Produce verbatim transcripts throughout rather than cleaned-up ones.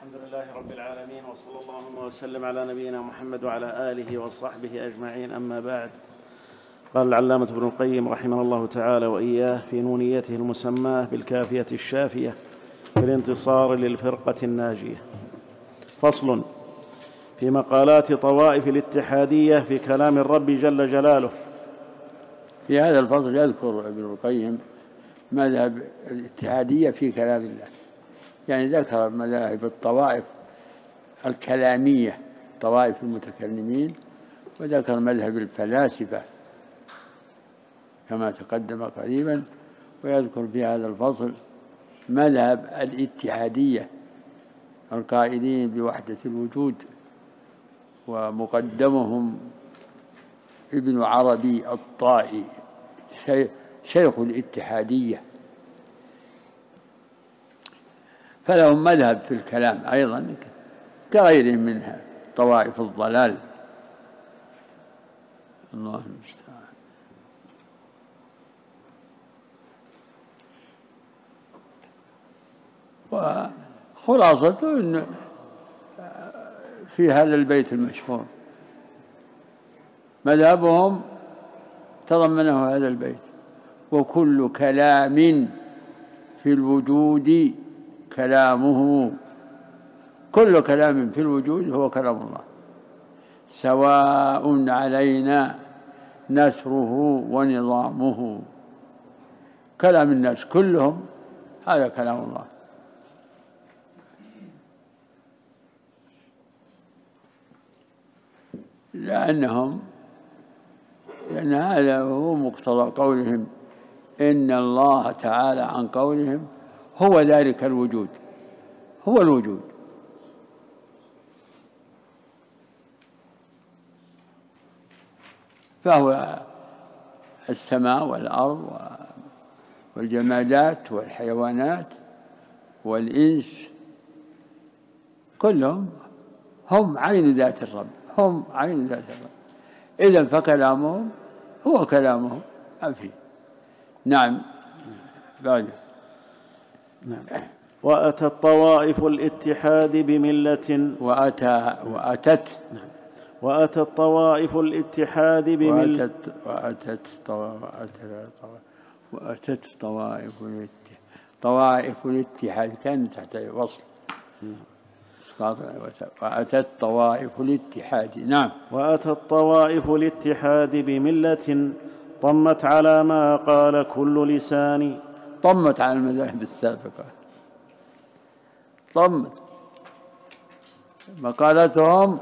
الحمد لله رب العالمين، وصلى الله وسلم على نبينا محمد وعلى آله وصحبه أجمعين، أما بعد. قال العلامة ابن القيم رحمه الله تعالى وإياه في نونيته المسماة بالكافية الشافية في الانتصار للفرقة الناجية: فصل في مقالات طوائف الاتحادية في كلام الرب جل جلاله. في هذا الفصل يذكر ابن القيم مذهب الاتحادية في كلام الله، يعني ذكر مذاهب الطوائف الكلامية، طوائف المتكلمين، وذكر مذهب الفلاسفة كما تقدم قريبا، ويذكر في هذا الفصل مذهب الاتحادية القائلين بوحدة الوجود، ومقدمهم ابن عربي الطائي شيخ الاتحادية، فلهم مذهب في الكلام أيضا كغيرهم منها طوائف الضلال. الله المستعان. وخلاصته إن في هذا البيت المشهور مذهبهم تضمنه هذا البيت: وكل كلام في الوجود كلامه. كل كلام في الوجود هو كلام الله، سواء علينا نسره ونظامه. كلام الناس كلهم هذا كلام الله، لأنهم لأن هذا هو مقتضى قولهم إن الله تعالى، عن قولهم هو ذلك الوجود، هو الوجود. فهو السماء والأرض والجمادات والحيوانات والإنس كلهم هم عين ذات الرب، هم عين ذات الرب. إذن فكلامهم هو كلامهم أفي. نعم. بعد. نعم. وأتى الطوائف الاتحاد بملة وأتى وأتت نعم. وأتى الطوائف الاتحاد بملة وأتت وأتت طوائف طوائف الاتحاد كانت تحت وصل. وأتت طوائف الاتحاد. نعم. وأتى الطوائف الاتحاد بملة طمت على ما قال كل لسان. طمت على المذاهب السابقة، طمت مقالتهم،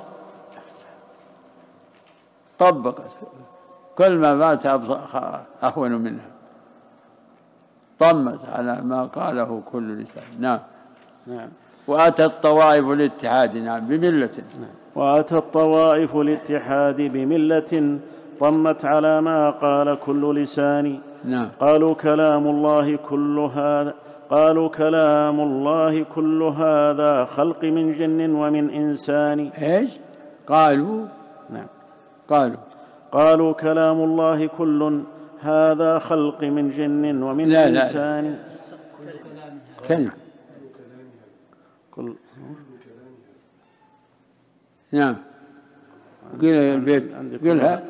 طبقت كل ما مات أهون منها، طمت على ما قاله كل لسان. نعم. نعم. وأتى الطوائف الاتحاد نعم بملة. نعم. وأتى الطوائف الاتحاد بملة طمت على ما قال كل لسان. نعم. قالوا كلام الله كل هذا قالوا كلام الله كل هذا خلق من جن ومن إنسان. إيش قالوا؟ نعم. قالوا قالوا كلام الله كل هذا خلق من جن ومن لا إنسان. لا كلام كل نعم. قل البيت قلها.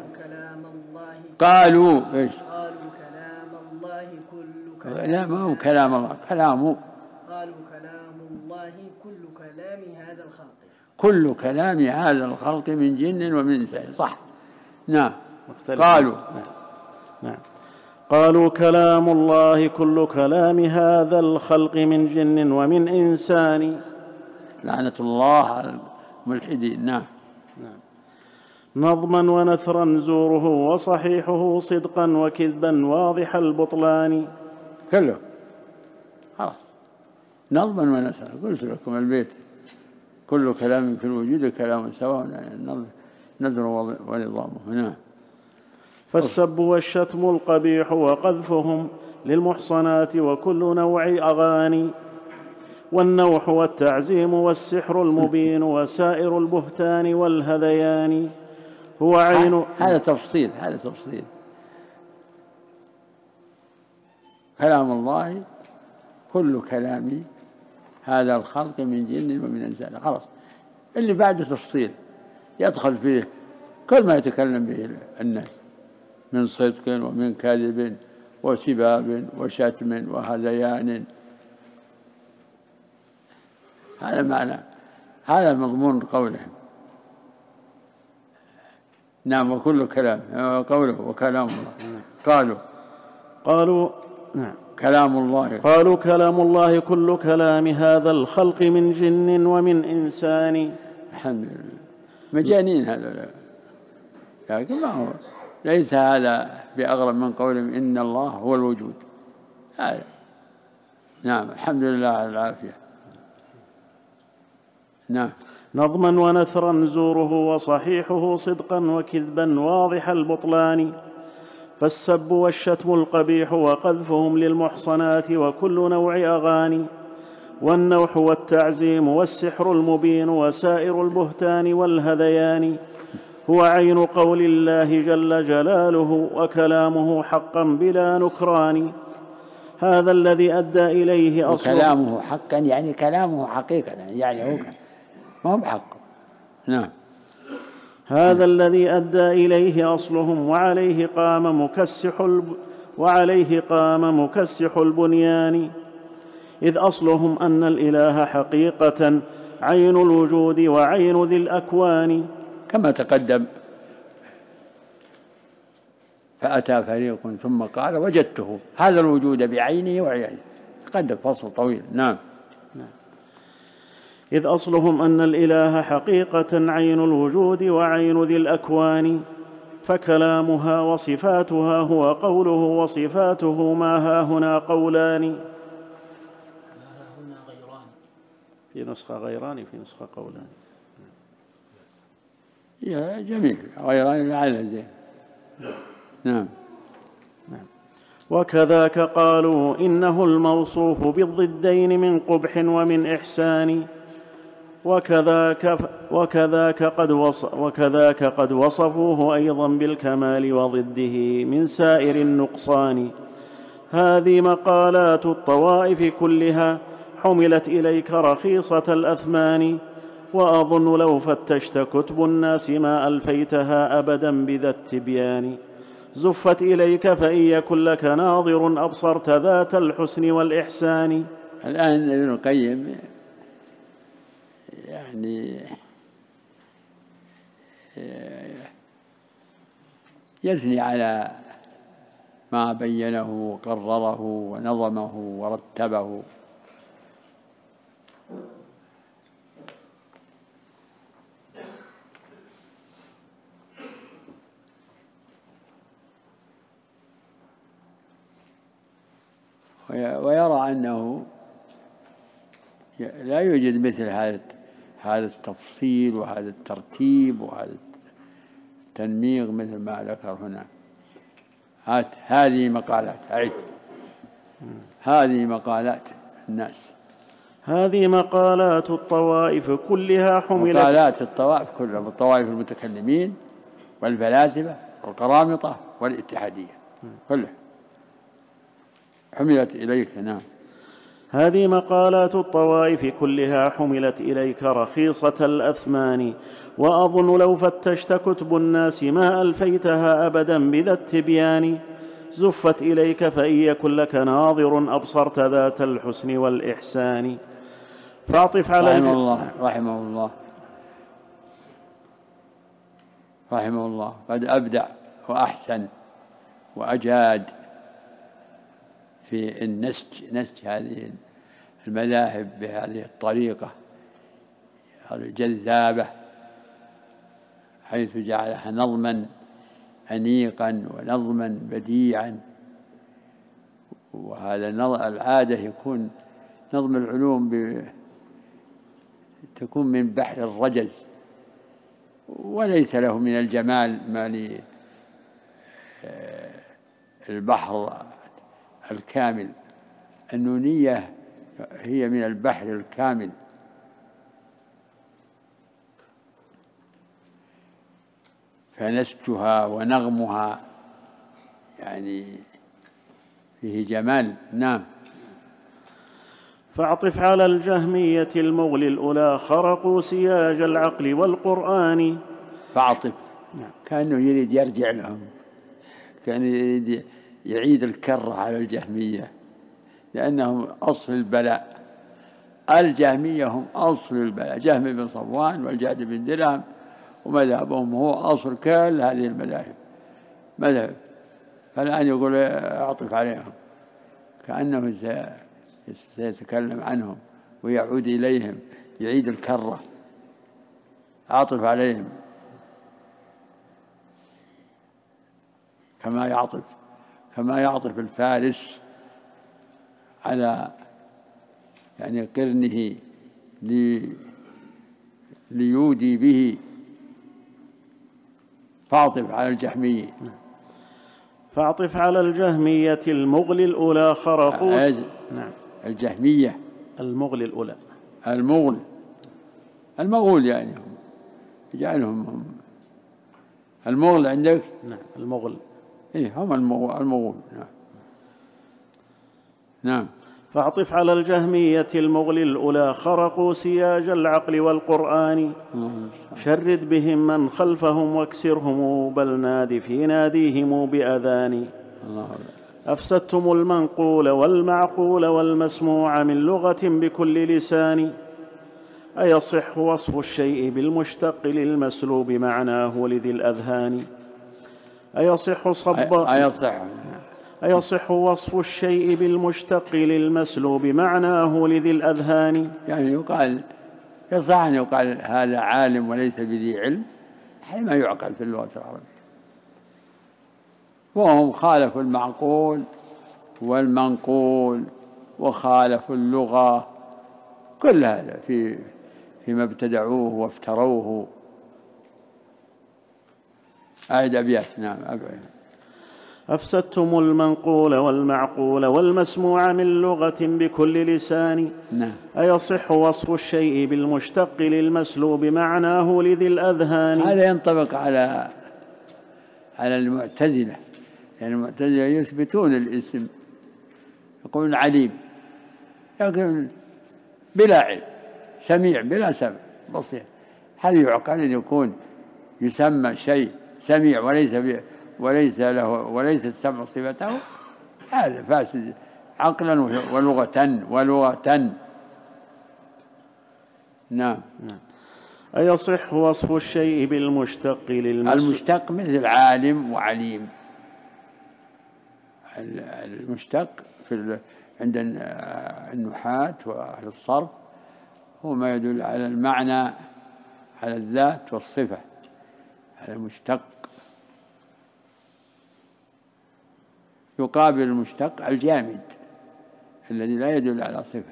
قالوا إيش؟ قالوا كلام الله كل كلام. لا ما هو كلام الله، كلامه. قالوا كلام الله كل كلام هذا الخلق. كل كلام هذا الخلق من جن ومن إنسان. صح. نعم. قالوا نعم. نعم. قالوا كلام الله كل كلام هذا الخلق من جن ومن إنسان. لعنة الله على الملحدين. نعم. نعم. نظما ونثرا زوره وصحيحه صدقا وكذبا واضح البطلان. كله خلاص. نظما ونثرا، قلت لكم البيت: كل كلام في الوجود كلام سواء نذر ونظامه. نعم. فالسب والشتم القبيح وقذفهم للمحصنات وكل نوع أغاني، والنوح والتعزيم والسحر المبين وسائر البهتان والهذيان. هو عين. هذا تفصيل، هذا تفصيل. كلام الله كل كلام هذا الخلق من جن ومن إنسان. خلاص اللي بعد تفصيل يدخل فيه كل ما يتكلم به الناس من صدق ومن كذب وسباب وشتم وهذيان. هذا معنى، هذا مضمون قولهم. نعم. وكل كلام قوله وكلام الله. قالوا قالوا نعم كلام الله. قالوا كلام الله كل كلام هذا الخلق من جن ومن إنسان. الحمد لله. مجانين هذا، لكن ما هو ليس هذا بأغرب من قولهم إن الله هو الوجود. هذا نعم. الحمد لله على العافية. نعم. نظما ونثرا زوره وصحيحه صدقا وكذبا واضح البطلان. فالسب والشتم القبيح وقذفهم للمحصنات وكل نوع أغاني. والنوح والتعزيم والسحر المبين وسائر البهتان والهذيان. هو عين قول الله جل جلاله وكلامه حقا بلا نكران. هذا الذي أدى إليه أصله. وكلامه حقا يعني كلامه حقيقة، يعني هو ما هو بحق. نعم. هذا الذي أدى إليه أصلهم وعليه قام مكسح الب... وعليه قام مكسح البنيان. إذ أصلهم أن الإله حقيقة عين الوجود وعين ذي الأكوان. كما تقدم. فأتى فريق ثم قال وجدته هذا الوجود بعينه وعينه. تقدم فصل طويل. نعم. إذ أصلهم أن الإله حقيقة عين الوجود وعين ذي الأكوان. فكلامها وصفاتها هو قوله وصفاته ما هاهنا قولان. في نسخة غيران في نسخة قولان. يا جميل. غيران على زين. نعم. نعم. وكذاك قالوا إنه الموصوف بالضدين من قبح ومن إحسان. وكذاك, وكذاك, قد وكذاك قد وصفوه أيضا بالكمال وضده من سائر النقصان. هذه مقالات الطوائف كلها حملت إليك رخيصة الأثمان. وأظن لو فتشت كتب الناس ما ألفيتها أبدا بذا التبيان. زفت إليك فإن يكن لك ناظر أبصرت ذات الحسن والإحسان. الآن ابن القيم يعني يثني على ما بينه وقرره ونظمه ورتبه. ويرى أنه لا يوجد مثل هذا هذا التفصيل وهذا الترتيب وهذا التنميق مثل ما ذكر هنا. هات هذه مقالات. أعد. هذه مقالات الناس. هذه مقالات الطوائف كلها حملت. مقالات الطوائف كلها، الطوائف المتكلمين والفلاسفة والقرامطة والاتحادية كلها حملت إليك. نعم. هذه مقالات الطوائف كلها حملت إليك رخيصة الأثمان. وأظن لو فتشت كتب الناس ما ألفيتها أبدا بذا التبيان. زفت إليك فإن يكن لك ناظر أبصرت ذات الحسن والإحسان. فاعطف على رحمه الله رحمه الله رحمه الله قد أبدع وأحسن وأجاد في النسج نسج هذه المذاهب بهذه الطريقة الجذابة، حيث جعلها نظما أنيقا ونظما بديعا. وهذا العادة يكون نظم العلوم ب... تكون من بحر الرجز، وليس له من الجمال ما للبحر الكامل. النونية هي من البحر الكامل. فنسجها ونغمها يعني فيه جمال. نعم. فاعطف على الجهمية المغل الأولى خرقوا سياج العقل والقرآن. فاعطف كأنه يريد يرجع لهم، كان يريد يعيد الكرة على الجهمية، لأنهم أصل البلاء. الجهمية هم أصل البلاء، جهم بن صفوان والجعد بن درهم، ومذهبهم هو أصل كل هذه المذاهب مذهب. فالآن يقول أعطف عليهم، كأنه سيتكلم عنهم ويعود إليهم، يعيد الكرة. أعطف عليهم كما يعطف كما يعطف الفارس على يعني قرنه لي ليودي به. فاعطف على الجهمية فاعطف على الجهمية المغل الأولى خرقوا. نعم الجهمية المغل الأولى المغل المغول يعني هم يجعلهم هم المغل عندك. نعم المغل إيه هم المغول. نعم نعم. فاعطف على الجهمية المغل الأولى خرقوا سياج العقل والقرآن. شرد بهم من خلفهم واكسرهم بل ناد في ناديهم بأذان. أفسدتم المنقول والمعقول والمسموع من لغة بكل لسان. أيصح وصف الشيء بالمشتق للمسلوب معناه لذي الأذهان. أيصح صب أيصح أيصح وصف الشيء بالمشتق للمسلوب معناه لذي الأذهان. يعني يقال يصح أن يقال هذا عالم وليس بذي علم، حين ما يعقل في اللغة العربية. وهم خالفوا المعقول والمنقول وخالفوا اللغة، كل هذا في فيما ابتدعوه وافتروه. أعد أبيات. نعم أبيات. أفسدتم المنقول والمعقول والمسموع من لغة بكل لسان. نعم. أيصح وصف الشيء بالمشتق للمسلوب معناه لذي الأذهان. هذا ينطبق على على المعتزلة، يعني المعتزلة يثبتون الاسم، يقولون عليم لكن بلا علم، سميع بلا سمع، بصير. هل يعقل أن يكون يسمى شيء سميع وليس وليس له وليس السمع صفته؟ هذا فاسد عقلا ولغة ولغة. نعم. أيصح وصف الشيء بالمشتق للمسلوب. المشتق مثل عالم وعليم. المشتق في عند النحاة وأهل الصرف هو ما يدل على المعنى، على الذات والصفة. هذا مشتق. يقابل المشتق الجامد الذي لا يدل على صفة.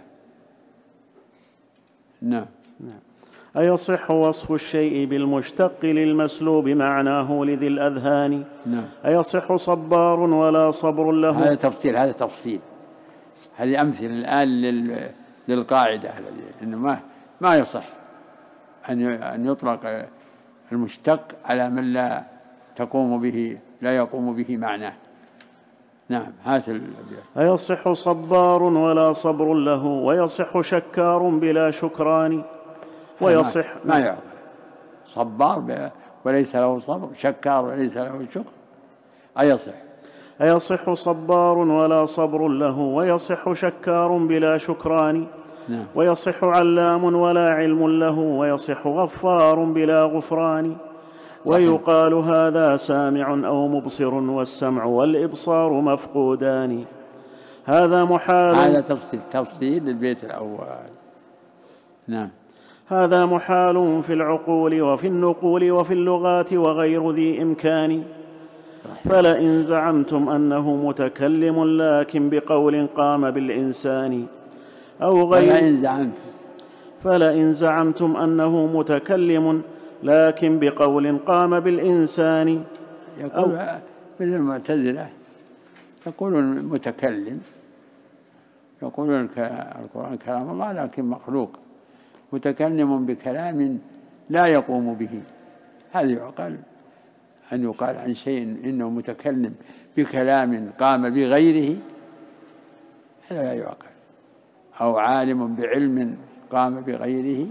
نعم. نعم. أيصح وصف الشيء بالمشتق للمسلوب معناه لذي الأذهان. نعم. أيصح صبار ولا صبر له. هذا تفصيل هذا تفصيل هذه أمثلة الآن للقاعدة إنه ما ما يصح أن أن يطلق المشتق على من لا تقوم به لا يقوم به معناه. نعم. هات الأبيات. أيصح صبار ولا صبر له ويصح شكار بلا شكران. ويصح ما يعقل صبار وليس له صبر، شكار وليس له شكر. أيصح أيصح صبار ولا صبر له ويصح شكار بلا شكران. نعم. ويصح علام ولا علم له ويصح غفار بلا غفران. ويقال هذا سامع أو مبصر والسمع والإبصار مفقودان. هذا محال. هذا تفصيل تفصيل للبيت الأول. نعم. هذا محال في العقول وفي النقول وفي اللغات وغير ذي إمكان. فلئن زعمتم أنه متكلم لكن بقول قام بالإنسان أو غير فلئن زعمتم فلئن زعمتم أنه متكلم لكن بقول قام بالإنسان. يقول مثل المعتزلة يقولون متكلم، يقولون القرآن كلام الله لكن مخلوق، متكلم بكلام لا يقوم به. هذا يعقل أن يقال عن شيء إنه متكلم بكلام قام بغيره؟ هذا لا يعقل. أو عالم بعلم قام بغيره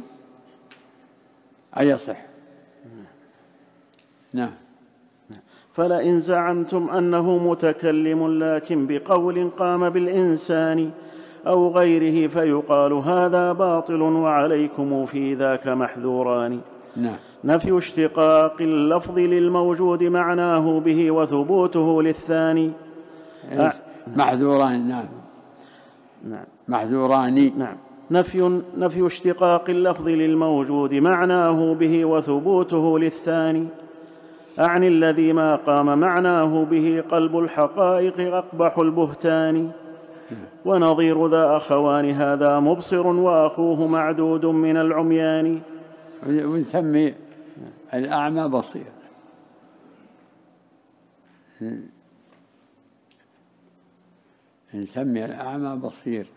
أيصح. نعم. فلئن زعمتم أنه متكلم لكن بقول قام بالإنسان أو غيره فيقال هذا باطل وعليكم في ذاك محذوران. نعم. نفي اشتقاق اللفظ للموجود معناه به وثبوته للثاني. أه محذوران. نعم. نعم. محذوران. نعم. نفي, نفي اشتقاق اللفظ للموجود معناه به وثبوته للثاني. أعني الذي ما قام معناه به قلب الحقائق أقبح البهتان. ونظير ذا أخوان هذا مبصر وأخوه معدود من العميان. ونسمي الأعمى بصير. نسمي الأعمى بصير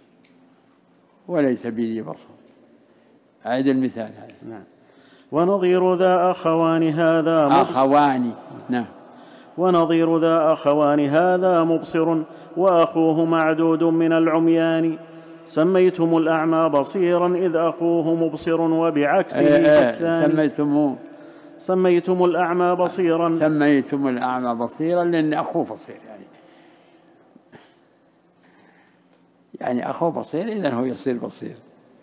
وليس به بصر. أعيد المثال هذا. نعم. ونظير ذا أخوان هذا مبصر. أخوان. نعم. ونظير ذا أخوان هذا مبصر وأخوه معدود من العميان. سميتم الأعمى بصيرا إذ أخوه مبصر وبعكسه الثاني. سميتم سميتم الأعمى بصيرا. سميتم الأعمى بصيرا لأن أخوه بصير يعني يعني أخوه بصير إذن هو يصير بصير.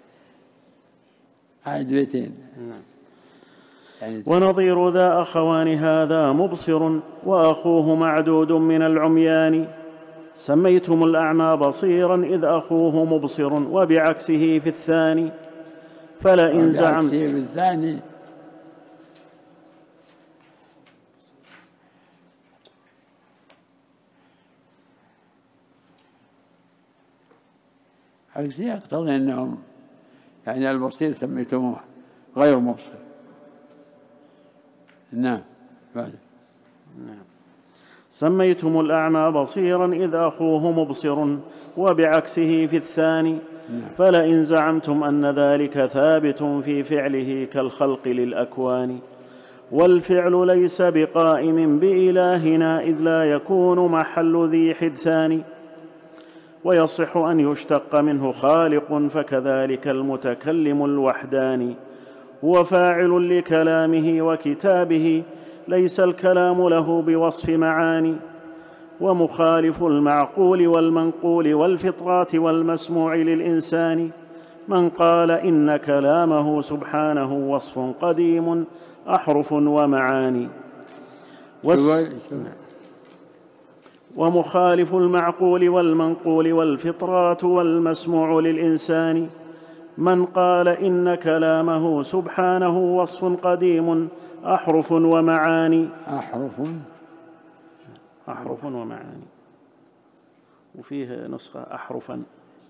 عاد بيتين. يعني ونظير ذا أخوان هذا مبصر وأخوه معدود من العميان. سميتم الأعمى بصيرا إذ أخوه مبصر وبعكسه في الثاني. فلئن زعمت في الثاني عكسه يقتضي أنهم يعني البصير سميتموه غير مبصر. نعم. بعد. نعم. سميتم الأعمى بصيرا إذ أخوه مبصر وبعكسه في الثاني. نعم. فلئن زعمتم أن ذلك ثابت في فعله كالخلق للأكوان والفعل ليس بقائم بإلهنا إذ لا يكون محل ذي حدثان ويصح أن يشتق منه خالق فكذلك المتكلم الوحداني هو فاعل لكلامه وكتابه ليس الكلام له بوصف معاني ومخالف المعقول والمنقول والفطرات والمسموع للإنسان من قال إن كلامه سبحانه وصف قديم أحرف ومعاني ومخالف المعقول والمنقول والفطرات والمسموع للإنسان من قال إن كلامه سبحانه وصف قديم أحرف ومعاني. أحرف أحرف ومعاني وفيه نسخة أحرفا.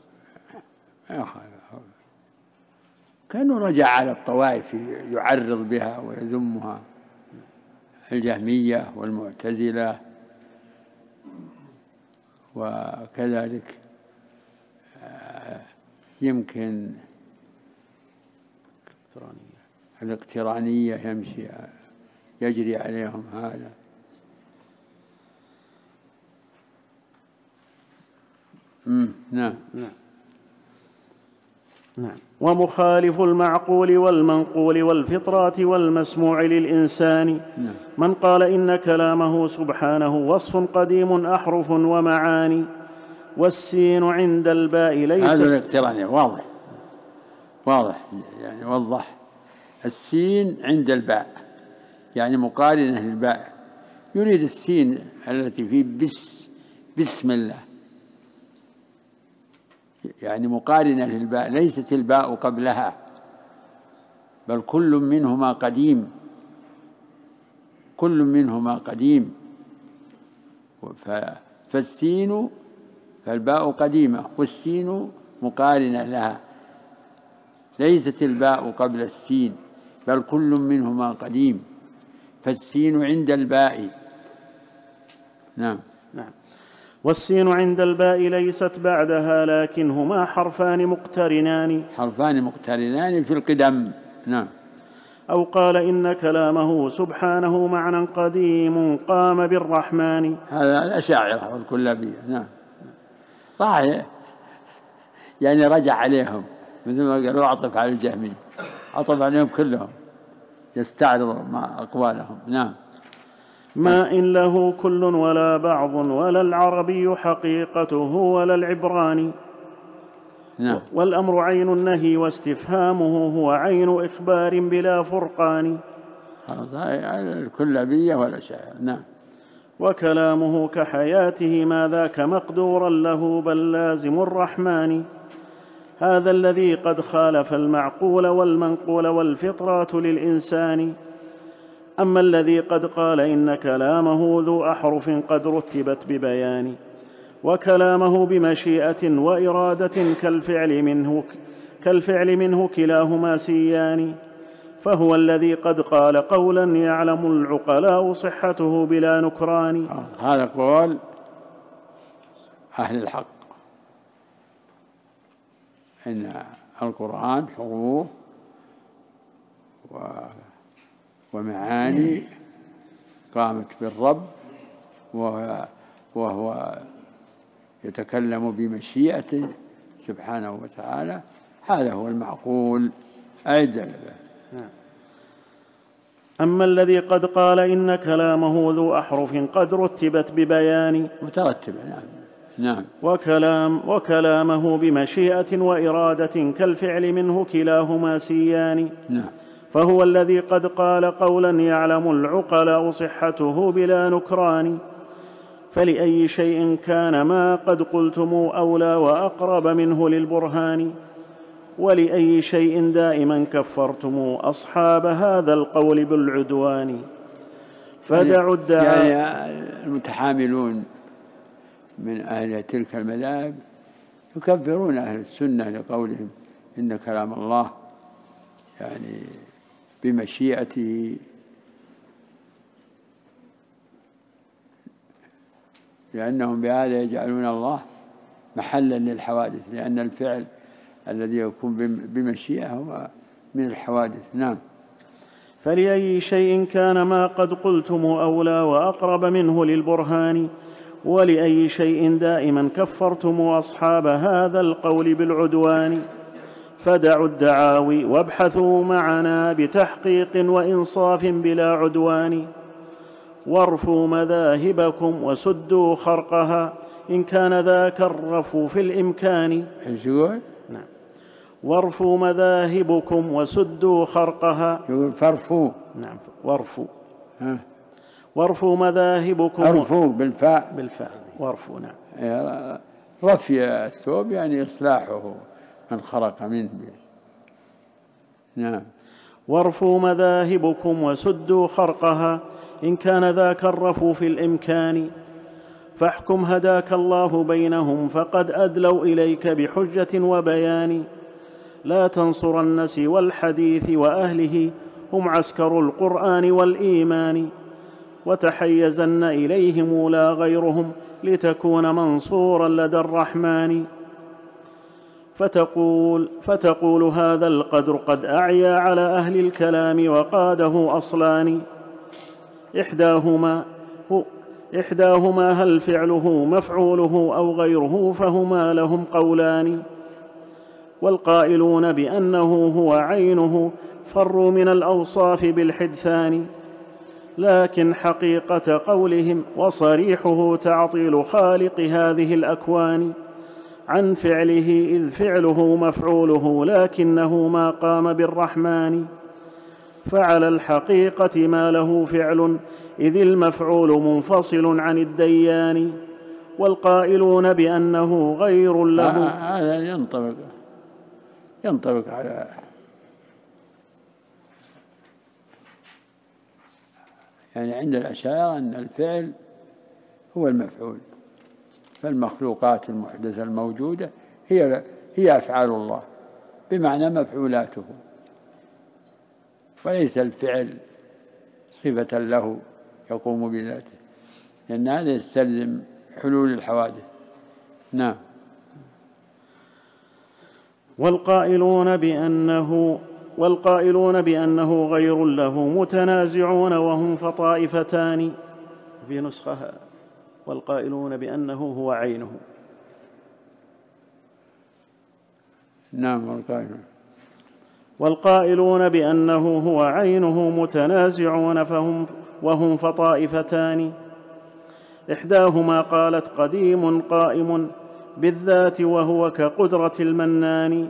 كانوا رجع على الطوائف يعرض بها ويذمها الجهمية والمعتزلة وكذلك يمكن الاقترانية يمشي يجري عليهم هذا. نعم. نعم. نعم. ومخالف المعقول والمنقول والفطرات والمسموع للإنسان نعم. من قال إن كلامه سبحانه وصف قديم أحرف ومعاني والسين عند الباء ليس. هذا الاقتراني واضح واضح يعني وضح. السين عند الباء يعني مقارنة للباء يريد السين التي في بس بسم الله يعني مقارنة للباء ليست الباء قبلها بل كل منهما قديم كل منهما قديم فالسين فالباء قديمة والسين مقارنة لها ليست الباء قبل السين بل كل منهما قديم فالسين عند الباء. نعم. نعم. والسين عند الباء ليست بعدها لكنهما حرفان مقترنان حرفان مقترنان في القدم. نعم. أو قال إن كلامه سبحانه معنى قديم قام بالرحمن. هذا الأشاعرة والكلابية. نعم. صحيح يعني رجع عليهم، مثل ما قالوا أعطف على الجهمي، عطف عليهم كلهم يستعرض مع أقوالهم. نعم. ما إن له كل ولا بعض ولا العربي حقيقته ولا العبراني. نعم. والأمر عين النهي واستفهامه هو عين إخبار بلا فرقان. الكلابية ولا شيء. نعم. وكلامه كحياته ما ذاك مقدورا له بل لازم الرحمن. هذا الذي قد خالف المعقول والمنقول والفطرات للإنسان. أما الذي قد قال إن كلامه ذو أحرف قد رتبت ببيان، وكلامه بمشيئة وإرادة كالفعل منه, كالفعل منه كلاهما سيان، فهو الذي قد قال قولا يعلم العقلاء صحته بلا نكران. هذا قول أهل الحق، إن القرآن حروف ومعاني قامت بالرب، وهو, وهو يتكلم بمشيئته سبحانه وتعالى. هذا هو المعقول أيضا. أما الذي قد قال إن كلامه ذو أحرف قد رتبت ببيان، مترتبة. نعم. نعم. وكلام وكلامه بمشيئة وإرادة كالفعل منه كلاهما سيان. نعم. فهو الذي قد قال قولا يعلم العقلاء صحته بلا نكران. فلأي شيء كان ما قد قلتم أولى وأقرب منه للبرهان، ولأي شيء دائما كفرتم أصحاب هذا القول بالعدوان. فدعوا الدعاء. يعني المتحاملون من أهل تلك المذاهب يكفرون أهل السنة لقولهم إن كلام الله يعني بمشيئته، لأنهم بهذا يجعلون الله محلا للحوادث، لأن الفعل الذي يكون بمشيئة هو من الحوادث. نعم. فلأي شيء كان ما قد قلتم أولى وأقرب منه للبرهان، ولأي شيء دائما كفرتم أصحاب هذا القول بالعدوان. فدعوا الدعاوي وابحثوا معنا بتحقيق وإنصاف بلا عدوان، وارفوا مذاهبكم وسدوا خرقها إن كان ذاك الرفو في الإمكان. ايش يقول؟ نعم. وارفوا مذاهبكم وسدوا خرقها. يقول فرفوا. نعم. وارفوا. ها. وارفوا مذاهبكم. ارفوا بالفاء. بالفاء. وارفوا. نعم. رفي الثوب يعني إصلاحه من خرق منه. نعم. وارفوا مذاهبكم وسدوا خرقها إن كان ذاك الرفو في الإمكان. فاحكم هداك الله بينهم فقد أدلوا إليك بحجة وبيان. لا تنصرن سوى الحديث وأهله هم عسكر القرآن والإيمان، وتحيزن إليهم لا غيرهم لتكون منصورا لدى الرحمن. فتقول, فتقول هذا القدر قد أعيا على أهل الكلام وقاده أصلان. إحداهما, إحداهما هل فعله مفعوله أو غيره، فهما لهم قولان. والقائلون بأنه هو عينه فروا من الأوصاف بالحدثان، لكن حقيقة قولهم وصريحه تعطيل خالق هذه الأكوان عن فعله، إذ فعله مفعوله لكنه ما قام بالرحمن. فعلى الحقيقة ما له فعل إذ المفعول منفصل عن الديان. والقائلون بأنه غير له. هذا ينطبق ينطبق على يعني عند الأشاعرة أن الفعل هو المفعول، فالمخلوقات المحدثة الموجودة هي هي أفعال الله بمعنى مفعولاته، وليس الفعل صفة له يقوم بذاته، لأن هذا يستلزم حلول الحوادث. نعم. والقائلون بأنه والقائلون بأنه غير له متنازعون وهم فطائفتان. في نسخة والقائلون بأنه هو عينه. نعم. والقائلون والقائلون بأنه هو عينه متنازعون فهم وهم فطائفتان. إحداهما قالت قديم قائم بالذات وهو كقدرة المنان.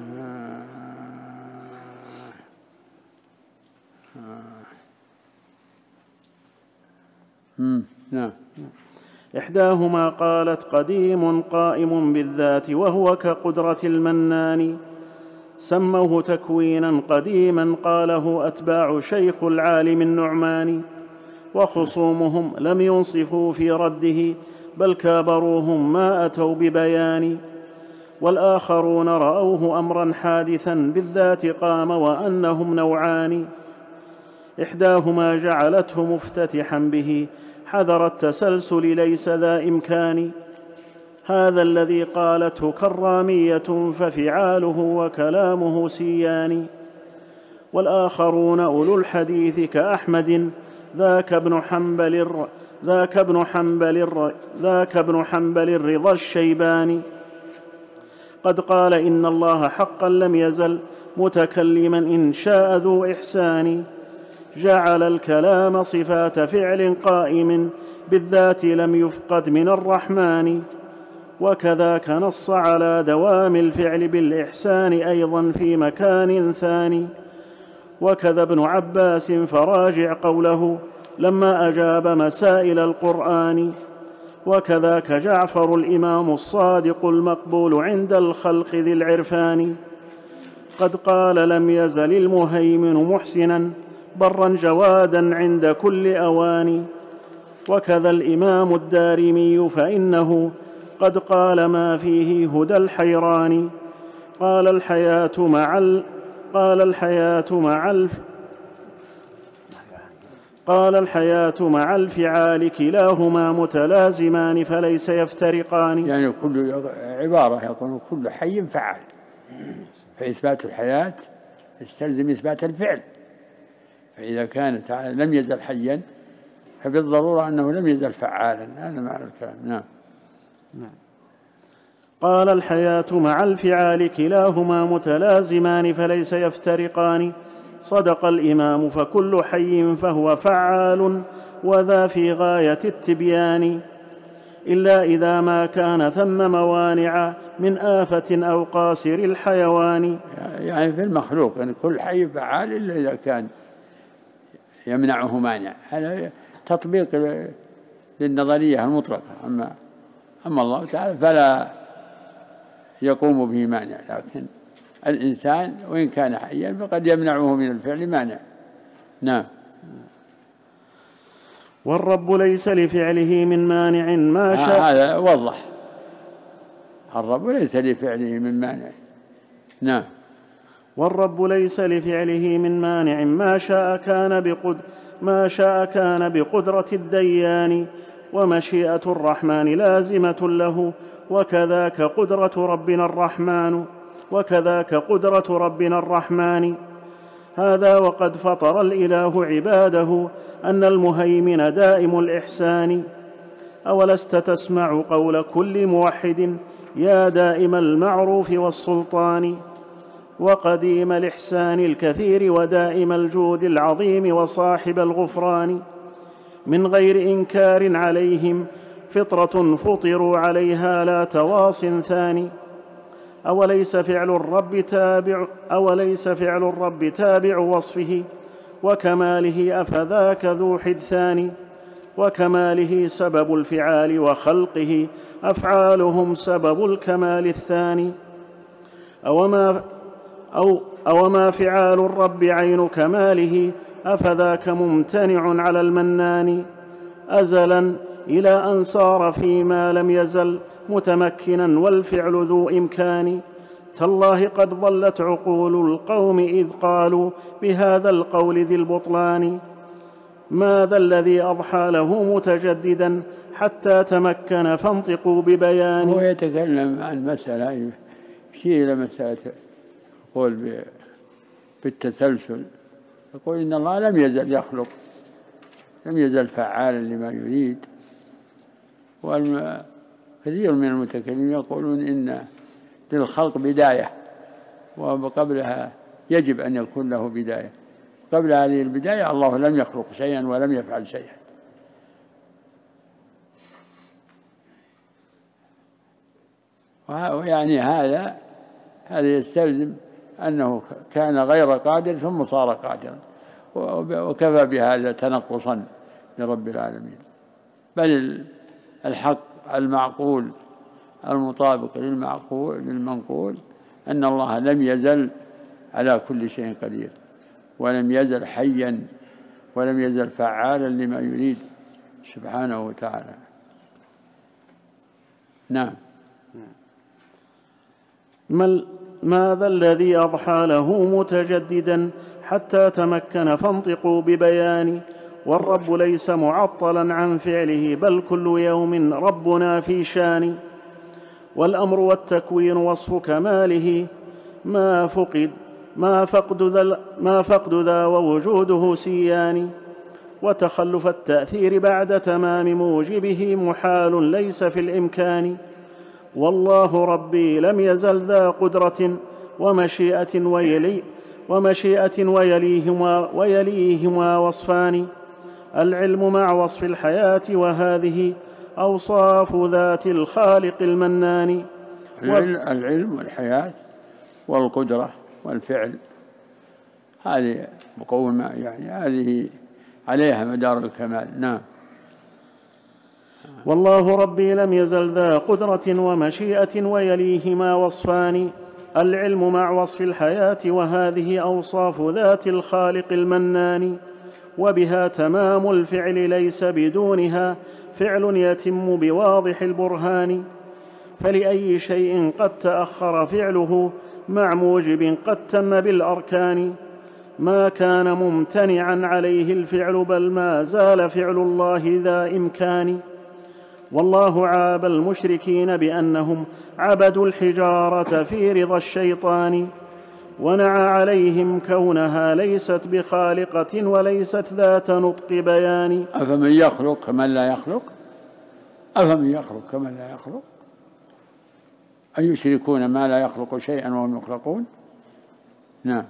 نعم. إحداهما قالت قديم قائم بالذات وهو كقدرة المنان. سموه تكوينا قديما قاله أتباع شيخ العالم النعمان. وخصومهم لم ينصفوا في رده بل كابروهم ما أتوا ببيان. والآخرون رأوه أمرا حادثا بالذات قام وأنهم نوعان. إحداهما جعلته مفتتحا به حذر التسلسل ليس ذا إمكان. هذا الذي قالته كرامية ففعاله وكلامه سيان. والآخرون أولو الحديث كأحمد ذاك ابن حنبل ذاك ابن حنبل ذاك ابن حنبل الرضا الشيباني قد قال إن الله حقا لم يزل متكلما إن شاء ذو إحسان. جعل الكلام صفات فعل قائم بالذات لم يفقد من الرحمن. وكذاك نص على دوام الفعل بالإحسان أيضا في مكان ثاني. وكذا ابن عباس فراجع قوله لما أجاب مسائل القرآن. وكذاك جعفر الإمام الصادق المقبول عند الخلق ذي العرفان قد قال لم يزل المهيمن محسنا برا جوادا عند كل أوان. وكذا الإمام الدارمي فإنه قد قال ما فيه هدى الحيران. قال الحياة مع ال... قال الحياة مع الف... قال الحياة مع الفعال كلاهما متلازمان فليس يفترقان. يعني كل عبارة يقول كل حي فعال، فإثبات الحياة يستلزم إثبات الفعل. فإذا كان تعالى لم يزل حيا فبالضرورة أنه لم يزل فعالا. هذا معنى الكلام. نعم. نعم. قال الحياة مع الفعال كلاهما متلازمان فليس يفترقان. صدق الإمام فكل حي فهو فعال وذا في غاية التبيان إلا إذا ما كان ثم موانع من آفة أو قاصر الحيوان. يعني في المخلوق يعني كل حي فعال إلا إذا كان يمنعه مانع. هذا تطبيق للنظرية المطلقة. أما أما الله تعالى فلا يقوم به مانع، لكن الإنسان وإن كان حيا فقد يمنعه من الفعل مانع. نعم. والرب ليس لفعله من مانع ما شاء. هذا وضح. الرب ليس لفعله من مانع. نعم. والرب ليس لفعله من مانع ما شاء كان بقد ما شاء كان بقدرة الديان. ومشيئة الرحمن لازمة له وكذاك قدرة ربنا الرحمن وكذاك قدرة ربنا الرحمن. هذا وقد فطر الإله عباده أن المهيمن دائم الإحسان. أولست تسمع قول كل موحد يا دائم المعروف والسلطان وقديم الإحسان الكثير ودائم الجود العظيم وصاحب الغفران من غير إنكار عليهم فطرة فطروا عليها لا تواص ثاني. أوليس فعل الرب تابع أوليس فعل الرب تابع وصفه وكماله أفذاك ذو حدثان. وكماله سبب الفعال وخلقه أفعالهم سبب الكمال الثاني. أوما, أو أوما فعال الرب عين كماله أفذاك ممتنع على المنان أزلا إلى أن صار فيما لم يزل متمكنا والفعل ذو إمكان. تالله قد ضلت عقول القوم إذ قالوا بهذا القول ذي البطلان. ماذا الذي أضحى له متجددا حتى تمكن فانطقوا ببيان. هو يتكلم عن مسألة شيء إلى مسألة يقول بالتسلسل. يقول إن الله لم يزل يخلق، لم يزل فعالا لما يريد. وكثير من المتكلمين يقولون إن للخلق بداية وقبلها يجب أن يكون له بداية. قبل هذه البداية الله لم يخلق شيئا ولم يفعل شيئا. ويعني هذا هذا يستلزم أنه كان غير قادر ثم صار قادرا، وكفى بهذا تنقصا لرب العالمين. بل الحق المعقول المطابق للمعقول للمنقول أن الله لم يزل على كل شيء قدير، ولم يزل حيا، ولم يزل فعالا لما يريد سبحانه وتعالى. نعم. ماذا الذي أضحى له متجددا حتى تمكن فانطقوا ببيان؟ والرب ليس معطلا عن فعله، بل كل يوم ربنا في شان. والأمر والتكوين وصف كماله، ما فقد ما فقد ذا, ما فقد ذا ووجوده سيان. وتخلف التأثير بعد تمام موجبه محال ليس في الإمكان. والله ربي لم يزل ذا قدرة ومشيئة ويلي ومشيئة ويليهما, ويليهما وصفان: العلم مع وصف الحياة، وهذه أوصاف ذات الخالق المنان. العلم والحياة والقدرة والفعل، هذه مقومة، يعني هذه عليها مدار الكمال. نعم. والله ربي لم يزل ذا قدرة ومشيئة ويليهما وصفان: العلم مع وصف الحياة، وهذه أوصاف ذات الخالق المنان. وبها تمام الفعل ليس بدونها فعل يتم بواضح البرهان. فلأي شيء قد تأخر فعله مع موجب قد تم بالأركان. ما كان ممتنعا عليه الفعل، بل ما زال فعل الله ذا إمكان. والله عاب المشركين بأنهم عبدوا الحجارة في رضا الشيطان، ونعى عليهم كونها ليست بخالقة وليست ذات نطق بيان. أفمن يخلق كمن لا يخلق أفمن يخلق كمن لا يخلق أن يشركون ما لا يخلق شيئا وهم يخلقون. نعم.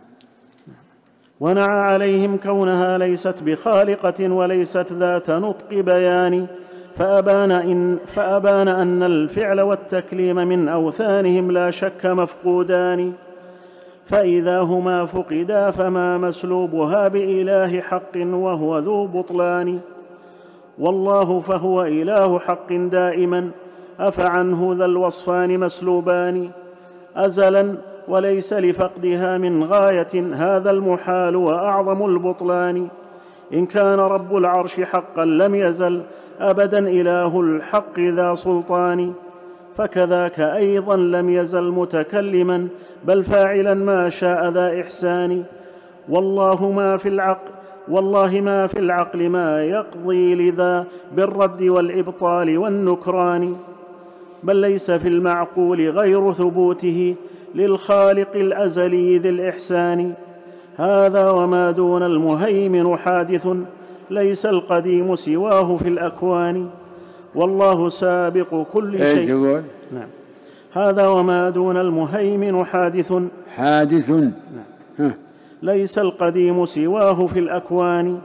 ونعى عليهم كونها ليست بخالقة وليست ذات نطق بيان. فأبان, إن فأبان أن الفعل والتكليم من أوثانهم لا شك مفقودان. فإذا هما فقدا فما مسلوبها بإله حق وهو ذو بطلان. والله فهو إله حق دائما، أفعنه ذا الوصفان مسلوبان. أزلا وليس لفقدها من غاية، هذا المحال وأعظم البطلان. إن كان رب العرش حقا لم يزل أبدا إله الحق ذا سلطان. فكذاك أيضا لم يزل متكلما، بل فاعلا ما شاء ذا إحسان. والله ما في العقل والله ما في العقل ما يقضي لذا بالرد والإبطال والنكران. بل ليس في المعقول غير ثبوته للخالق الأزلي ذي الإحسان. هذا وما دون المهيمن حادث، ليس القديم سواه في الأكوان. والله سابق كل شيء. نعم. هذا وما دون المهيمن حادث حادث نعم. ليس القديم سواه في الأكوان.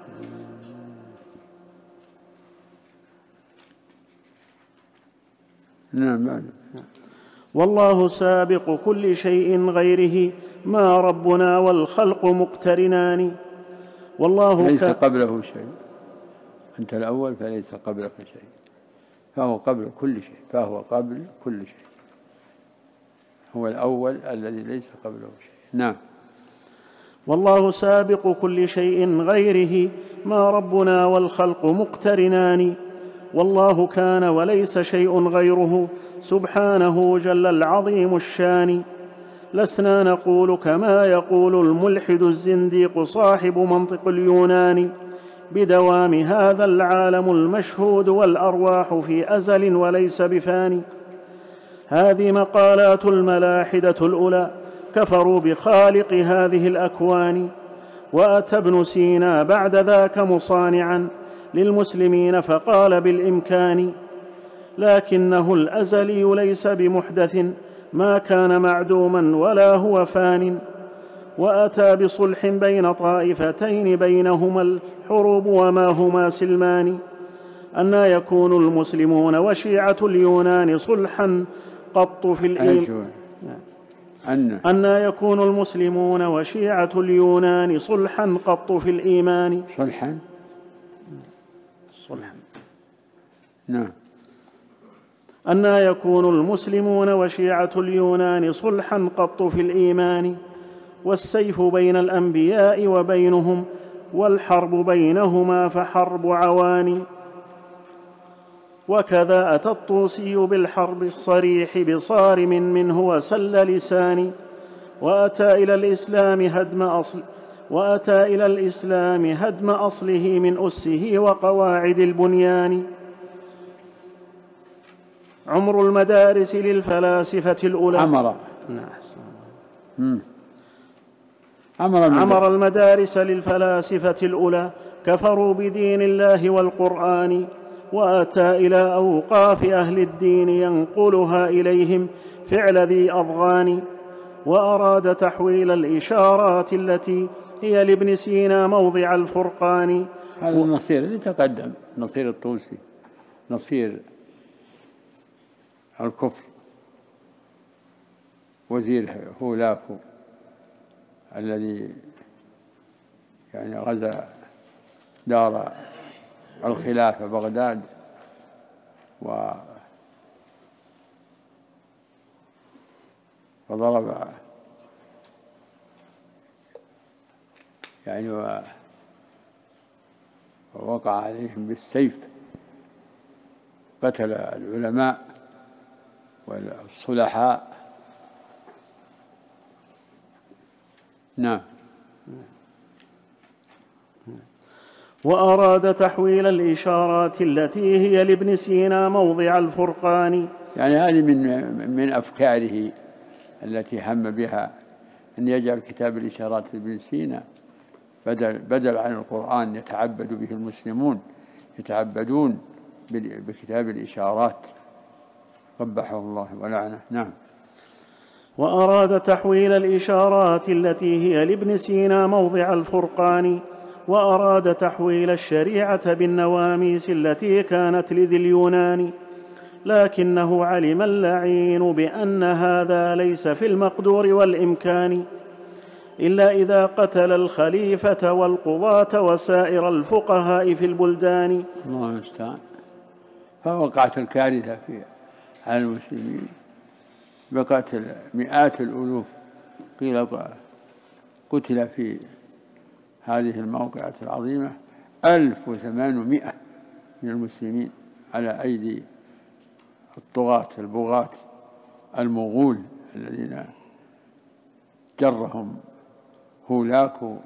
نعم. والله سابق كل شيء غيره، ما ربنا والخلق مقترنان. والله ليس ك... قبله شيء. أنت الأول فليس قبلك شيء، فهو قبل كل شيء، فهو قبل كل شيء، هو الأول الذي ليس قبله شيء. نعم. والله سابق كل شيء غيره، ما ربنا والخلق مقترنان. والله كان وليس شيء غيره، سبحانه جل العظيم الشان. لسنا نقول كما يقول الملحد الزنديق صاحب منطق اليونان، بدوام هذا العالم المشهود والأرواح في أزل وليس بفاني. هذه مقالات الملاحدة الأولى، كفروا بخالق هذه الأكوان. وأتى ابن سينا بعد ذاك مصانعا للمسلمين فقال بالإمكان، لكنه الأزلي ليس بمحدث، ما كان معدوما ولا هو فان، وأتى بصلح بين طائفتين بينهما الحروب وما هما سلمان. أنى يكون المسلمون وشيعة اليونان صلحا قط في الإيمان أن أنى يكون المسلمون وشيعة اليونان صلحا قط في الإيمان. صلحا صلحا نعم. أنى يكون المسلمون وشيعة اليونان صلحا قط في الإيمان، والسيف بين الأنبياء وبينهم، والحرب بينهما فحرب عوان. وكذا أتى الطوسي بالحرب الصريح بصارم منه وسل لسان، وأتى إلى الإسلام هدم أصل وأتى إلى الإسلام هدم أصله من أسه وقواعد البنيان. عمر المدارس للفلاسفة الأولى عمر نعم. عمر, عمر المدارس للفلاسفة الأولى كفروا بدين الله والقرآن، وأتى إلى أوقاف أهل الدين ينقلها إليهم فعل ذي أضغان، وأراد تحويل الإشارات التي هي لابن سينا موضع الفرقان. هذا النصير اللي تقدم، نصير الطوسي، نصير الكفر، وزير هولاكو الذي يعني غزا دار الخلافة بغداد و وضرب يعني ووقع عليهم بالسيف، قتل العلماء والصلحاء. نعم. وأراد تحويل الإشارات التي هي لابن سينا موضع الفرقان. يعني هذه من من أفكاره التي هم بها أن يجعل كتاب الإشارات لابن سينا بدل بدل عن القرآن يتعبد به المسلمون، يتعبدون بكتاب الإشارات، قبحه الله ولعنه. نعم. وأراد تحويل الإشارات التي هي لابن سينا موضع الفرقان، وأراد تحويل الشريعة بالنواميس التي كانت لذي اليونان، لكنه علم اللعين بأن هذا ليس في المقدور والإمكان، إلا إذا قتل الخليفة والقضاة وسائر الفقهاء في البلدان. الله المستعان. فوقعت الكارثة في على المسلمين بقتل مئات الألوف، قيل قتل في هذه الموقعة العظيمة ألف وثمانمائة من المسلمين على أيدي الطغاة البغاة المغول الذين جرهم هولاكو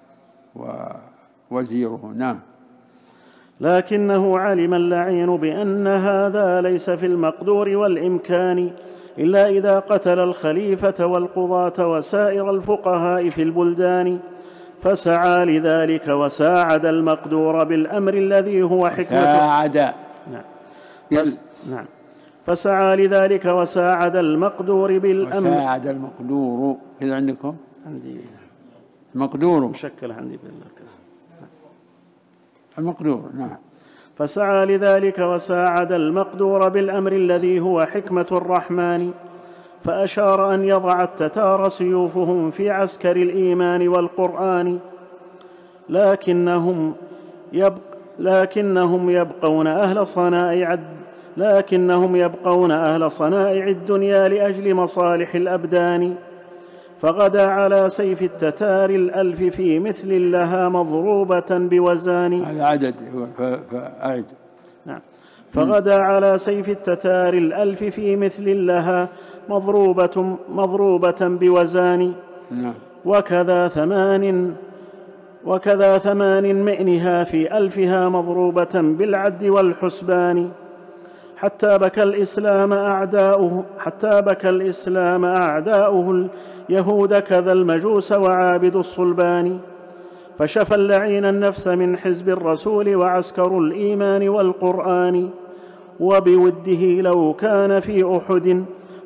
ووزيره. نعم. لكنه علم اللعين بأن هذا ليس في المقدور والإمكان، إلا إذا قتل الخليفة والقضاة وسائر الفقهاء في البلدان، فسعى لذلك وساعد المقدور بالأمر الذي هو حكمة. ساعد. نعم. فس... نعم. فسعى لذلك وساعد المقدور بالأمر. وساعد المقدور. إذا عندكم عندي مقدور مشكل عندي بالكسر. المقدور. نعم. فسعى لذلك وساعد المقدور بالأمر الذي هو حكمة الرحمن، فأشار أن يضع التتار سيوفهم في عسكر الإيمان والقرآن، لكنهم, يبق لكنهم يبقون أهل صنائع لكنهم يبقون أهل صنائع الدنيا لأجل مصالح الأبدان، فغدا على سيف التتار الألف في مثل لها مضروبة بوزان. هذا عدد فأعد. نعم. فغدا على سيف التتار الألف في مثل لها مضروبة, مضروبة بوزان. نعم. وكذا ثمان وكذا ثمان مئنها في ألفها مضروبة بالعد والحسبان، حتى بكى الإسلام أعداؤه حتى بكى الإسلام أعداؤه اليهود كذا المجوس وعابد الصلبان، فشفى اللعين النفس من حزب الرسول وعسكر الإيمان والقرآن، وبوده لو كان في أحد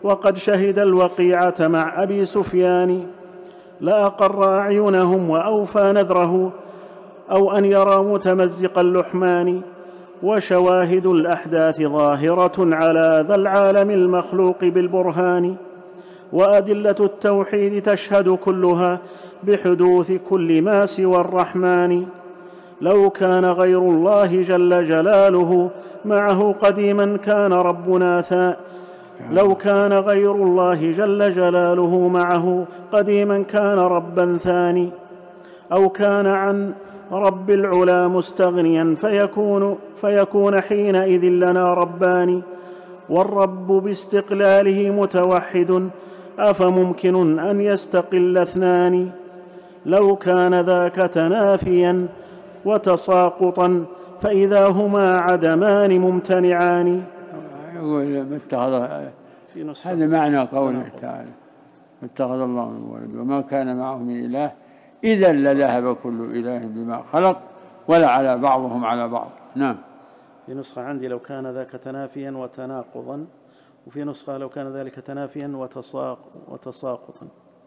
وقد شهد الوقيعة مع أبي سفيان لأقر أعينهم وأوفى نذره أو أن يرى متمزق اللحمان. وشواهد الأحداث ظاهرة على ذا العالم المخلوق بالبرهان، وأدلة التوحيد تشهد كلها بحدوث كل ما سوى الرحمن. لو كان غير الله جل جلاله معه قديما كان ربنا ثا لو كان غير الله جل جلاله معه قديما كان ربا ثاني، أو كان عن رب العلا مستغنيا فيكون, فيكون حينئذ لنا ربان. والرب باستقلاله متوحد أفممكن أن يستقل اثنان؟ لو كان ذاك تنافيا وتساقطا فإذا هما عدمان ممتنعان. يقول هذا معنى قوله تعالى اتخذ الله من ولد وما كان معه من إله إذا لذهب كل إله بما خلق ولا على بعضهم على بعض. نعم. في نسخة عندي لو كان ذاك تنافيا وتناقضا، وفي نسخة لو كان ذلك تنافيا وتساق وتساقطا.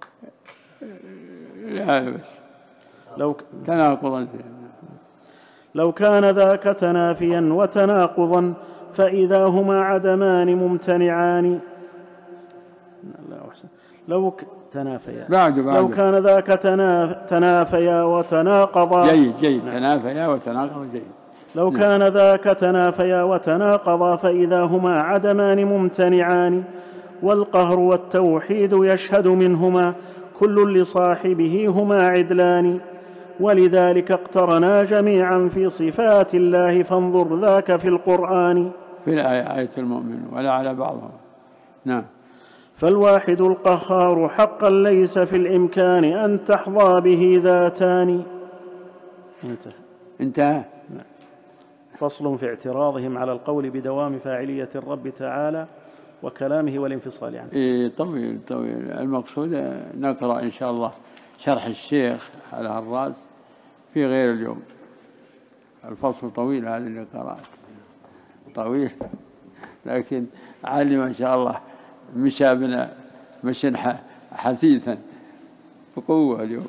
لا بس لو ك... تناقضا. لو كان ذاك تنافيا وتناقضا فإذا هما عدمان ممتنعان. لا أحسن. لو ك... تنافيا بعد بعد. لو كان ذاك تناف... تنافيا وتناقضا. جيد جيد. نعم. تنافيا وتناقضا جيد. لو نعم. كان ذاك تنافيا وتناقضا فإذا هما عدمان ممتنعان. والقهر والتوحيد يشهد منهما كل لصاحبه هما عدلان. ولذلك اقترنا جميعا في صفات الله فانظر ذاك في القرآن. في الآية آية المؤمن ولا على بعضهم. نعم. فالواحد القهار حقا ليس في الإمكان أن تحظى به ذاتان. انتهى. انتهى. نعم. فصل في اعتراضهم على القول بدوام فاعلية الرب تعالى وكلامه والانفصال عنه. إيه طويل طويل. المقصود نقرأ إن شاء الله شرح الشيخ على الراس في غير اليوم. الفصل طويل هذا اللي قرأت طويل، لكن علم ما شاء الله مشى بنا مشى حثيثا بقوة اليوم.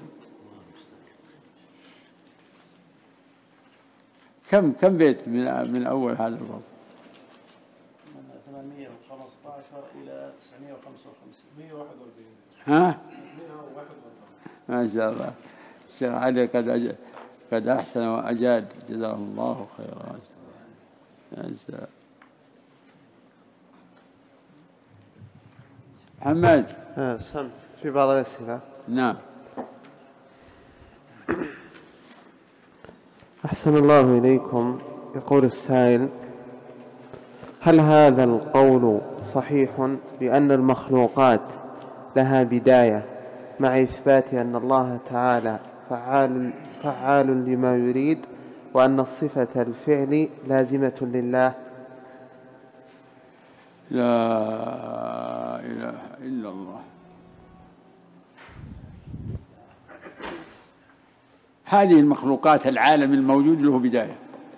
كم كم بيت من من أول هذا الفصل؟ من ثمانمائة وخمسة عشر إلى تسعمائة وخمسة وخمسين. مئة وواحد وأربعين. ها؟ ما شاء الله. الشيخ علي قد أج... قد أحسن وأجاد جزاه الله خيرا. يا سلام. محمد. سم في بعض الأسئلة. نعم. أحسن الله إليكم. يقول السائل: هل هذا القول صحيح بأن المخلوقات لها بداية مع إثبات أن الله تعالى فعال, فعال لما يريد وأن الصفة الفعل لازمة لله؟ لا إله إلا الله. هذه المخلوقات العالم الموجود له بداية.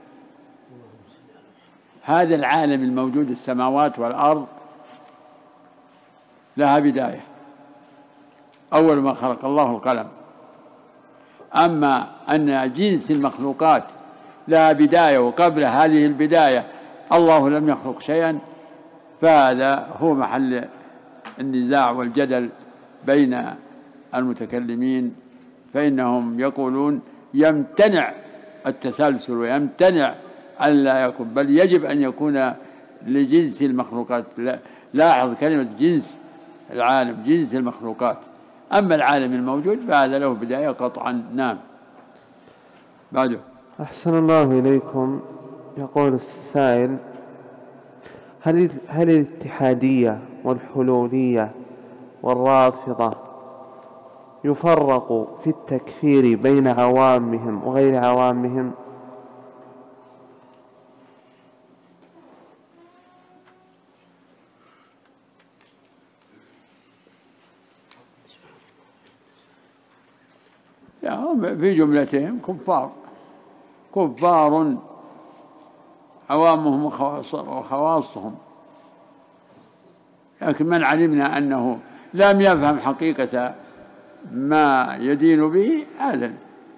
هذا العالم الموجود السماوات والأرض لها بداية. أول ما خلق الله القلم. أما أن جنس المخلوقات لها بداية وقبل هذه البداية الله لم يخلق شيئا، فهذا هو محل النزاع والجدل بين المتكلمين، فإنهم يقولون يمتنع التسلسل ويمتنع أن لا يكون، بل يجب أن يكون لجنس المخلوقات. لاحظ كلمة جنس العالم، جنس المخلوقات. أما العالم الموجود فهذا له بداية قطعا. نعم. بعده. أحسن الله إليكم. يقول السائل: هل هل الاتحادية والحلولية والرافضة يفرق في التكفير بين عوامهم وغير عوامهم؟ في جملتهم كفار كفار عوامهم وخواصهم. لكن من علمنا أنه لم يفهم حقيقة ما يدين به هذا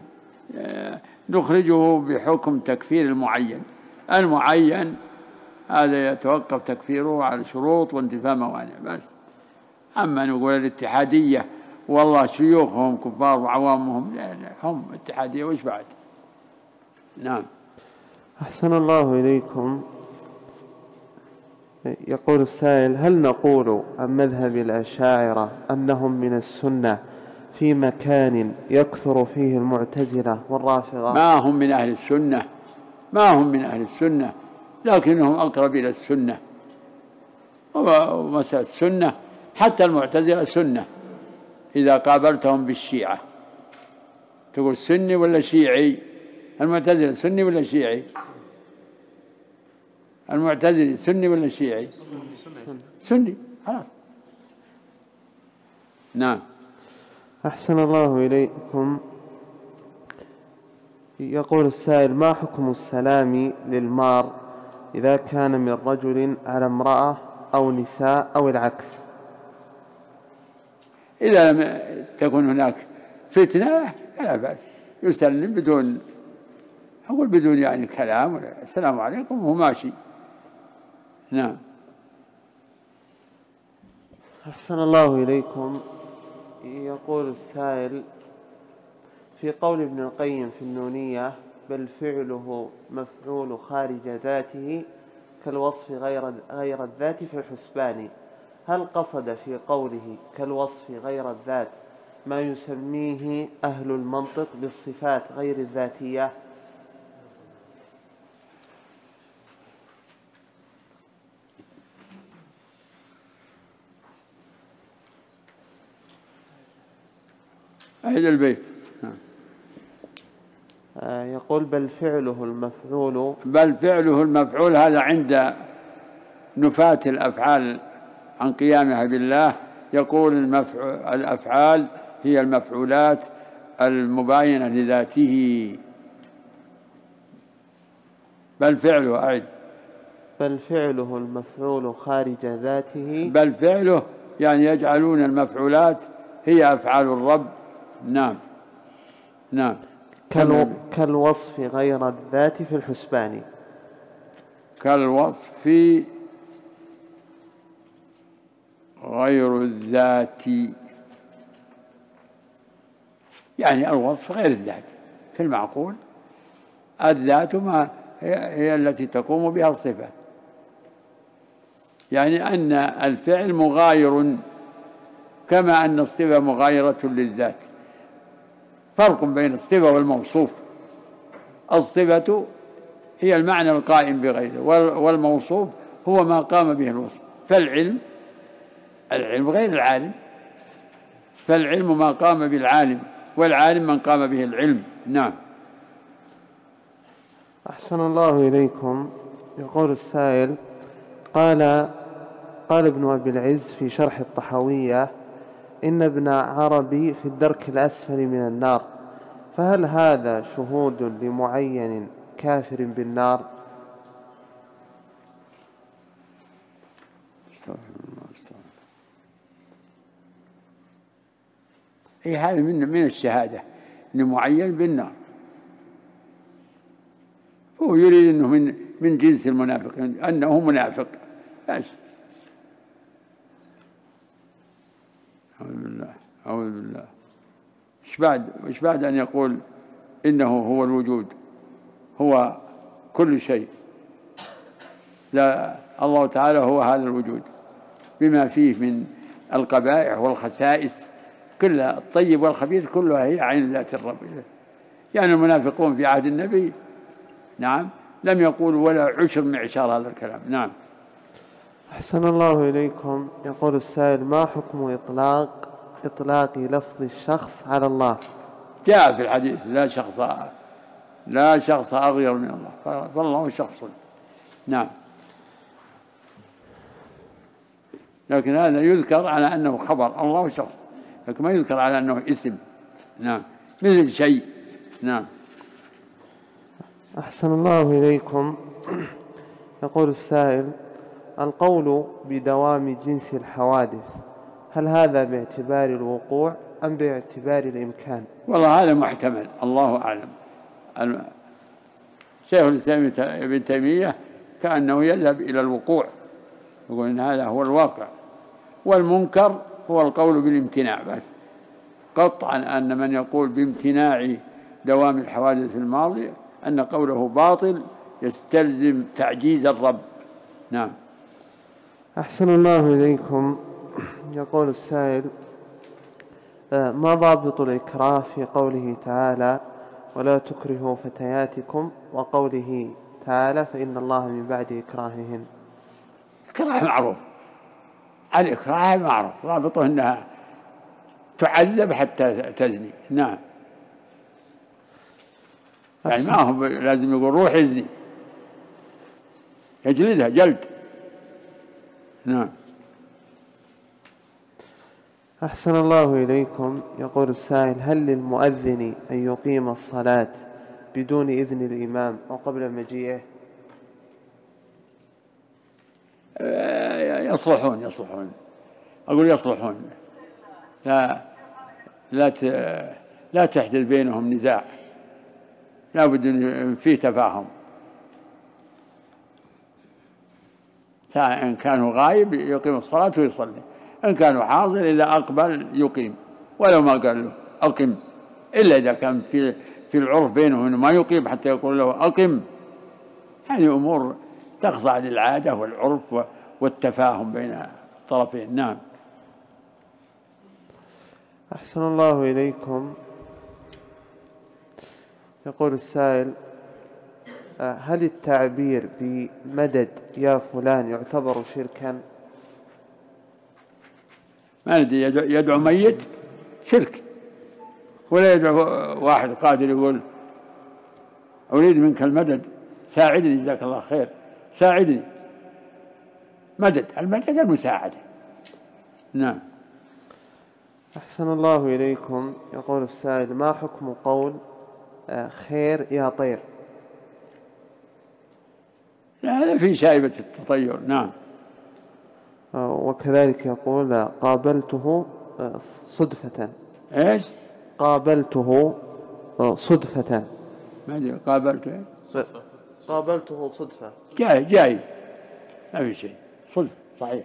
نخرجه بحكم تكفير المعين. المعين هذا يتوقف تكفيره على شروط وانتفاء موانع بس. أما نقول الاتحادية والله شيوخهم كفار وعوامهم لا لا هم اتحادية وش بعد. نعم. أحسن الله إليكم. يقول السائل: هل نقول عن مذهب الأشاعرة أنهم من السنة في مكان يكثر فيه المعتزلة والرافضة؟ ما هم من أهل السنة، ما هم من أهل السنة، لكنهم أقرب إلى السنة. ومسألة السنة حتى المعتزلة سنة إذا قابلتهم بالشيعة تقول سني ولا شيعي؟ المعتزلة سني ولا شيعي؟ المعتزلة سني ولا شيعي؟ سني خلاص. نعم. أحسن الله إليكم. يقول السائل: ما حكم السلام للمار إذا كان من رجل على امرأة أو نساء أو العكس؟ إذا لم تكن هناك فتنة فلا بأس، يسلم بدون أقول بدون يعني كلام ولا السلام عليكم وهو ماشي. نعم. أحسن الله إليكم. يقول السائل: في قول ابن القيم في النونية: بل فعله مفعول خارج ذاته كالوصف غير غير الذات في الحسبان، هل قصد في قوله كالوصف غير الذات ما يسميه أهل المنطق بالصفات غير الذاتية؟ أهل البيت. آه يقول: بل فعله المفعول بل فعله المفعول هذا عند نفاة الأفعال عن قيامها بالله، يقول الأفعال هي المفعولات المباينة لذاته. بل فعله أعد بل فعله المفعول خارج ذاته. بل فعله يعني يجعلون المفعولات هي أفعال الرب. نعم. نعم. كالو... كالوصف غير الذات في الحسبان. كالوصف غير الذات يعني الوصف غير الذات في المعقول. الذات ما هي التي تقوم بها الصفة، يعني أن الفعل مغاير كما أن الصفة مغايرة للذات. فرق بين الصفة والموصوف. الصفة هي المعنى القائم بغيره، والموصوف هو ما قام به الوصف. فالعلم العلم غير العالم، فالعلم ما قام بالعالم، والعالم من قام به العلم. نعم. أحسن الله إليكم. يقول السائل: قال قال ابن أبي العز في شرح الطحاوية: إن ابن عربي في الدرك الأسفل من النار، فهل هذا شهود لمعين كافر بالنار؟ هي هذا من من الشهادة لمعين بالنار. هو يريد أنه من من جنس المنافقين، أنه منافق. أعوذ بالله أعوذ بالله. إيش بعد إيش بعد أن يقول إنه هو الوجود، هو كل شيء. لا، الله تعالى هو هذا الوجود بما فيه من القبائح والخسائس، كل الطيب والخبيث كلها هي عين ذات الرب. يعني المنافقون في عهد النبي نعم لم يقولوا ولا عشر معشار هذا الكلام. نعم. أحسن الله إليكم. يقول السائل: ما حكم إطلاق إطلاق لفظ الشخص على الله؟ جاء في الحديث: لا شخص لا شخص أغير من الله، فالله شخص. نعم. لكن هذا يذكر على أنه خبر، الله شخص، لكن ما يذكر على أنه اسم. نعم. مثل شيء. نعم. أحسن الله إليكم. يقول السائل: القول بدوام جنس الحوادث هل هذا باعتبار الوقوع أم باعتبار الإمكان؟ والله هذا محتمل، الله أعلم. شيخ الإسلام ابن تيمية كأنه يذهب إلى الوقوع، يقول إن هذا هو الواقع، والمنكر هو القول بالامتناع بس. قطعا أن من يقول بامتناع دوام الحوادث الماضية أن قوله باطل يستلزم تعجيز الرب. نعم. أحسن الله إليكم. يقول السائل: ما ضابط الإكراه في قوله تعالى ولا تكرهوا فتياتكم، وقوله تعالى فإن الله من بعد إكراههن؟ الإكراه معروف، الإكراه معروف، ضابطه أنها تعذب حتى تزني. نعم، يعني ما هو لازم يقول روح ازني، يجلدها جلد. نعم. أحسن الله إليكم. يقول السائل: هل للمؤذن أن يقيم الصلاة بدون إذن الإمام أو قبل مجيئه؟ يصلحون يصلحون أقول يصلحون، لا لا لا تحدث بينهم نزاع، لا بد أن فيه تفاهم. إن كانوا غايب يقيم الصلاة ويصلي، إن كانوا حاضر إذا أقبل يقيم، ولو ما قال له أقم، إلا إذا كان في في العرف بينهم إنه ما يقيم حتى يقول له أقم. هذه أمور تخضع للعادة والعرف والتفاهم بين الطرفين. نعم. أحسن الله إليكم. يقول السائل: هل التعبير بمدد يا فلان يعتبر شركا؟ ما ندري، يدعو ميت شرك، ولا يدعو واحد قادر يقول أريد منك المدد، ساعدني جزاك الله خير، ساعدني. مدد، المدد المساعدة. نعم. أحسن الله إليكم. يقول السائل: ما حكم قول خير يا طير؟ لا، هذا في شائبة التطير. نعم. وكذلك يقول قابلته صدفة. إيش؟ قابلته صدفة. ما أدري قابلته. قابلته صدفة. جاي جاي ما في شيء، صدفة صحيح.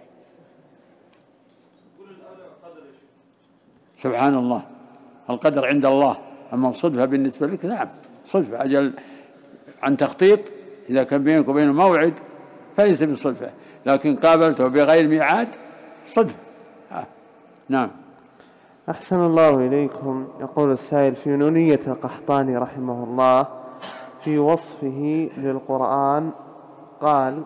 سبحان الله، القدر عند الله، أما الصدفة بالنسبة لك نعم صدفة، أجل عن تخطيط. إذا كان بينك وبينه موعد فليس بالصدفة، لكن قابلته بغير ميعاد صدفة. آه. نعم. أحسن الله إليكم. يقول السائل: في نونية القحطاني رحمه الله في وصفه للقرآن قال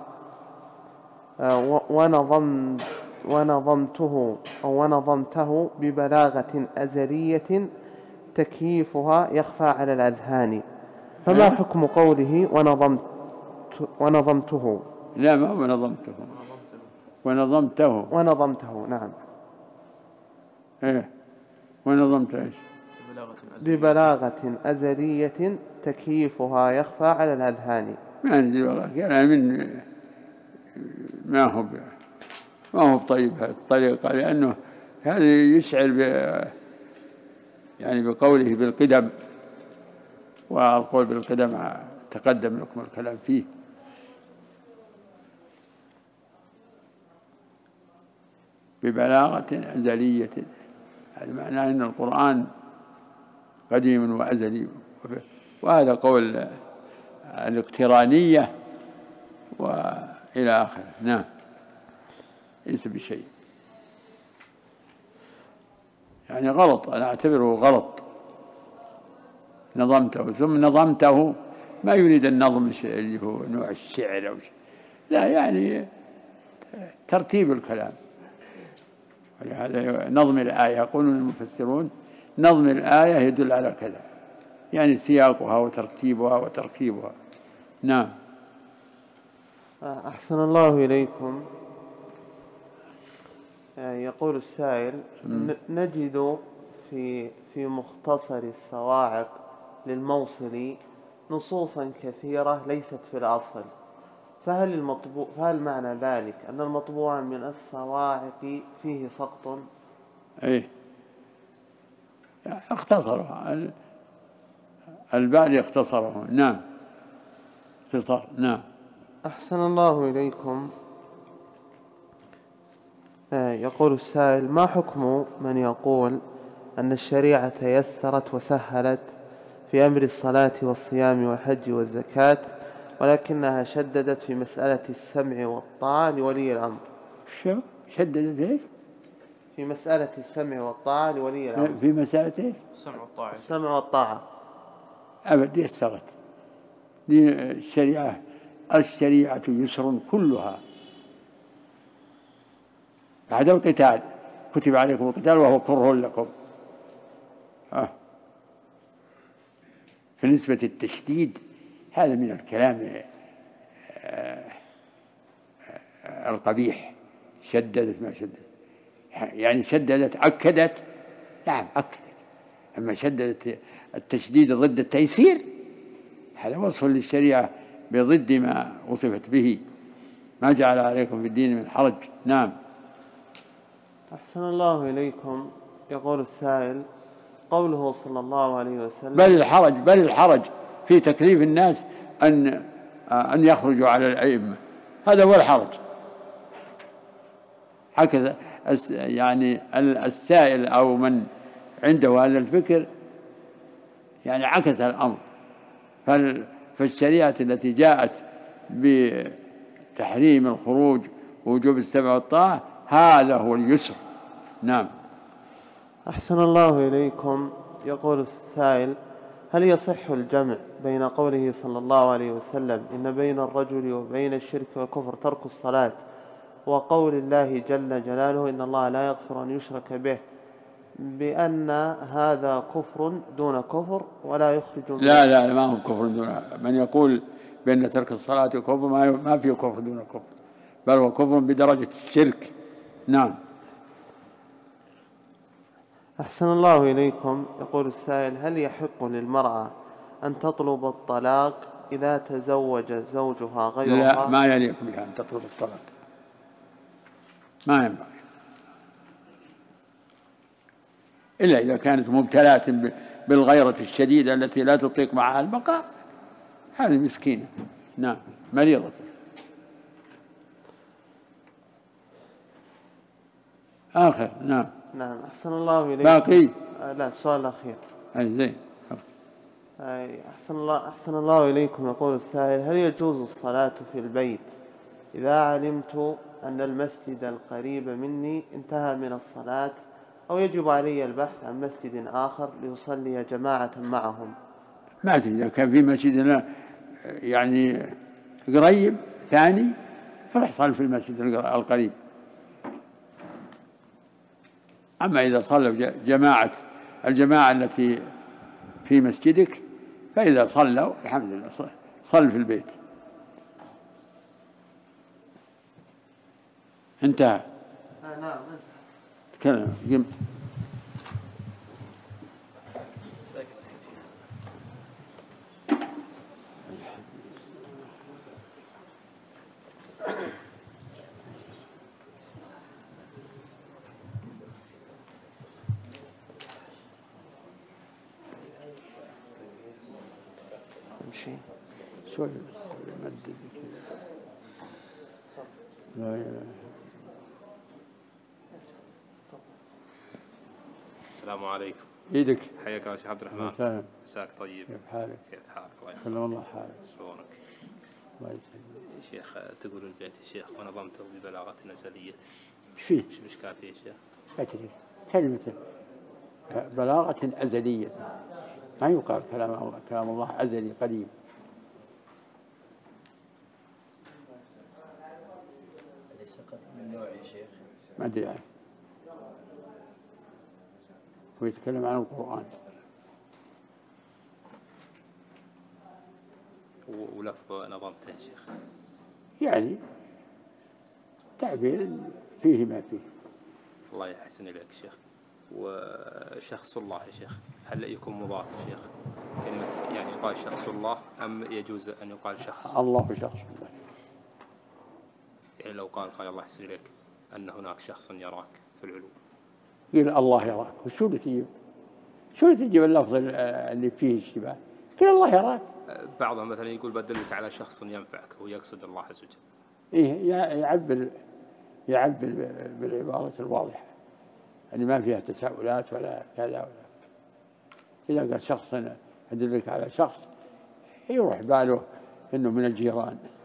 ونظم ونظمته أو ونظمته ببلاغة أزلية تكييفها يخفى على الأذهان، فما حكم قوله ونظمت ونظمته؟ لا، ما هو ونظمته، ونظمته ونظمته. نعم. ايه ونظمته ايش؟ ببلاغة أزلية تكييفها يخفى على الأذهان. ما ندري والله، كلام من ما هو ما هو طيب هذه الطريقة، لأنه هذا يشعر ب يعني بقوله بالقدم، والقول بالقدم تقدم لكم الكلام فيه. ببلاغة أزلية، هذا معناه أن القرآن قديم وأزلي، وهذا قول الاقترانية وإلى آخره. نعم، ليس بشيء، يعني غلط، أنا أعتبره غلط. نظمته ثم نظمته ما يريد النظم اللي هو نوع الشعر أو شيء، لا، يعني ترتيب الكلام. ولهذا نظم الآية يقولون المفسرون نظم الآية يدل على كذا، يعني سياقها وترتيبها وتركيبها. نعم. أحسن الله إليكم. يقول السائل: نجد في في مختصر الصواعق للموصلي نصوصا كثيرة ليست في الأصل، فهل المطبوع فهل معنى ذلك أن المطبوع من الصواعق فيه سقط؟ إيه اختصره البعد اختصره. نعم اختصار. نعم. أحسن الله إليكم. يقول السائل: ما حكم من يقول أن الشريعة يسرت وسهلت في أمر الصلاة والصيام والحج والزكاة، ولكنها شددت في مسألة السمع والطاعة لولي الأمر؟ شو شددت ايش؟ في مسألة السمع والطاعة لولي الأمر. في مسألة ايش؟ السمع والطاعة. السمع والطاعة أبد يسرت. دين الشريعة الشريعة يسر كلها بعد القتال، كتب عليكم القتال وهو كره لكم. آه. بالنسبة للتشديد هذا من الكلام القبيح. شددت ما شددت، يعني شددت أكدت. نعم أكدت. أما شددت التشديد ضد التيسير هذا وصف للشريعة بضد ما وصفت به. ما جعل عليكم في الدين من حرج. نعم. أحسن الله إليكم. يقول السائل: قوله صلى الله عليه وسلم: بل الحرج بل الحرج في تكليف الناس أن أن يخرجوا على الأئمة، هذا هو الحرج. هكذا يعني السائل أو من عنده هذا الفكر يعني عكس الأمر. فالشريعة التي جاءت بتحريم الخروج ووجوب السمع والطاعة هذا هو اليسر. نعم. أحسن الله إليكم. يقول السائل: هل يصح الجمع بين قوله صلى الله عليه وسلم إن بين الرجل وبين الشرك والكفر ترك الصلاة، وقول الله جل جلاله إن الله لا يغفر أن يشرك به، بأن هذا كفر دون كفر ولا يخرج من؟ لا لا ما هو كفر دون. من يقول بأن ترك الصلاة كفر ما فيه كفر دون كفر، بل هو كفر بدرجة الشرك. نعم. أحسن الله إليكم. يقول السائل: هل يحق للمرأة أن تطلب الطلاق إذا تزوج زوجها غيرها؟ لا ما يليق بها أن تطلب الطلاق، ما ينبغي إلا إذا كانت مبتلاة بالغيرة الشديدة التي لا تطيق معها البقاء، هذه مسكينة. نعم مريضة. آخر. نعم. نعم. أحسن الله إليكم. باقي. آه لا السؤال الأخير. أي زين. أحسن الله أحسن الله إليكم. يقول السائل: هل يجوز الصلاة في البيت إذا علمت أن المسجد القريب مني انتهى من الصلاة، أو يجب علي البحث عن مسجد آخر ليصلي جماعة معهم؟ ما أدري إذا كان في مسجد يعني قريب ثاني فاحصل في المسجد القريب. أما إذا صلوا جماعة الجماعة التي في مسجدك فإذا صلوا الحمد لله صل في البيت. انتهى. آه نعم. تكلم. جم. امشي شوي مدد كذا. لا إله. السلام عليكم. ايدك. حياك الله شيخ عبد الرحمن. سلام. مساك طيب. كيف حالك؟ كيف حالك؟ الله يحفظك. سلام الله حالك. شلونك؟ الله يسلمك. شيخ تقول البيت يا شيخ ونظمته ببلاغة نزلية. ايش فيه؟ ايش الاشكال فيه يا شيخ؟ أدري كلمة بلاغة أزلية، ما يقال كلام الله كلام الله أزلي قديم. أليس قد من نوع يا شيخ؟ ما أدري عنه. هو يتكلم عن القرآن. ولفظ نظمته يا شيخ يعني تعبير فيه ما فيه. الله يحسن إليك شيخ. وشخص الله يا شيخ هل يكون مضاف يا شيخ؟ كلمة يعني يقال شخص الله أم يجوز أن يقال شخص؟ الله شخص الله. يعني لو قال قال الله يحسن إليك أن هناك شخص يراك في العلو، قيل الله يراك، وشو اللي تجيب؟ شو اللي تجيب اللفظ اللي فيه اشتباه؟ قيل الله يراك. بعضهم مثلا يقول بدلك على شخص ينفعك ويقصد الله عز وجل. إيه يعبر يعبر بالعبارة الواضحة اللي ما فيها تساؤلات ولا كذا ولا. إذا قال شخص أدلك على شخص يروح باله إنه من الجيران.